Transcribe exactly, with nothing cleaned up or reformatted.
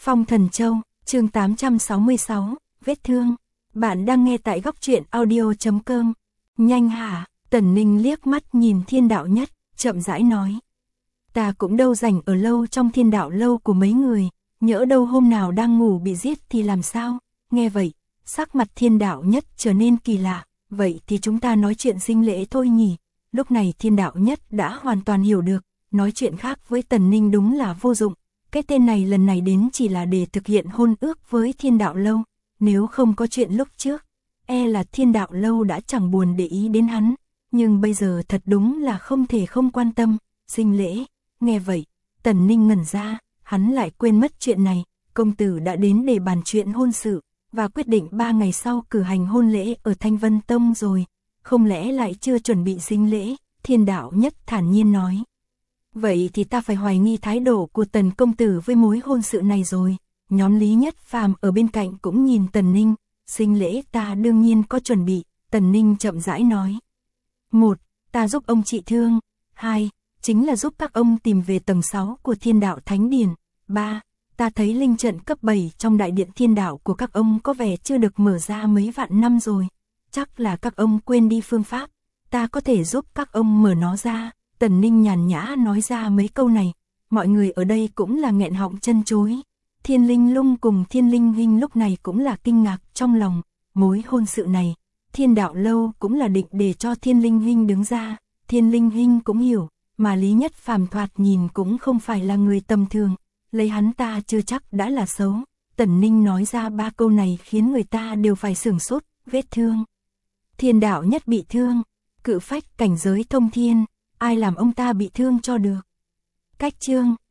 Phong Thần Châu, chương tám trăm sáu mươi sáu, vết thương. Bạn đang nghe tại góc truyện audio chấm com. Nhanh hả? Tần Ninh liếc mắt nhìn Thiên Đạo Nhất, chậm rãi nói. Ta cũng đâu rảnh ở lâu trong Thiên Đạo lâu của mấy người, nhỡ đâu hôm nào đang ngủ bị giết thì làm sao? Nghe vậy, sắc mặt Thiên Đạo Nhất trở nên kỳ lạ. Vậy thì chúng ta nói chuyện sinh lễ thôi nhỉ? Lúc này Thiên Đạo Nhất đã hoàn toàn hiểu được, nói chuyện khác với Tần Ninh đúng là vô dụng. Cái tên này lần này đến chỉ là để thực hiện hôn ước với Thiên Đạo lâu. Nếu không có chuyện lúc trước, e là Thiên Đạo lâu đã chẳng buồn để ý đến hắn. Nhưng bây giờ thật đúng là không thể không quan tâm. Sinh lễ, nghe vậy, Tần Ninh ngẩn ra, hắn lại quên mất chuyện này. Công tử đã đến để bàn chuyện hôn sự, và quyết định ba ngày sau cử hành hôn lễ ở Thanh Vân Tông rồi. Không lẽ lại chưa chuẩn bị sinh lễ? Thiên Đạo Nhất thản nhiên nói. Vậy thì ta phải hoài nghi thái độ của Tần công tử với mối hôn sự này rồi. Nhóm Lý Nhất Phàm ở bên cạnh cũng nhìn Tần Ninh. Sinh lễ ta đương nhiên có chuẩn bị. Tần Ninh chậm rãi nói. Một, ta giúp ông trị thương. Hai, chính là giúp các ông tìm về tầng sáu của Thiên Đạo Thánh Điển. Ba, ta thấy linh trận cấp bảy trong đại điện Thiên Đạo của các ông có vẻ chưa được mở ra mấy vạn năm rồi. Chắc là các ông quên đi phương pháp. Ta có thể giúp các ông mở nó ra. Tần Ninh nhàn nhã nói ra mấy câu này. Mọi người ở đây cũng là nghẹn họng chân chối. Thiên Linh Lung cùng Thiên Linh Hinh lúc này cũng là kinh ngạc trong lòng. Mối hôn sự này, Thiên Đạo lâu cũng là định để cho Thiên Linh Hinh đứng ra. Thiên Linh Hinh cũng hiểu, mà Lý Nhất Phàm thoạt nhìn cũng không phải là người tầm thường. Lấy hắn ta chưa chắc đã là xấu. Tần Ninh nói ra ba câu này khiến người ta đều phải sửng sốt. Vết thương. Thiên Đạo Nhất bị thương. Cự phách cảnh giới thông thiên. Ai làm ông ta bị thương cho được? Cách chương.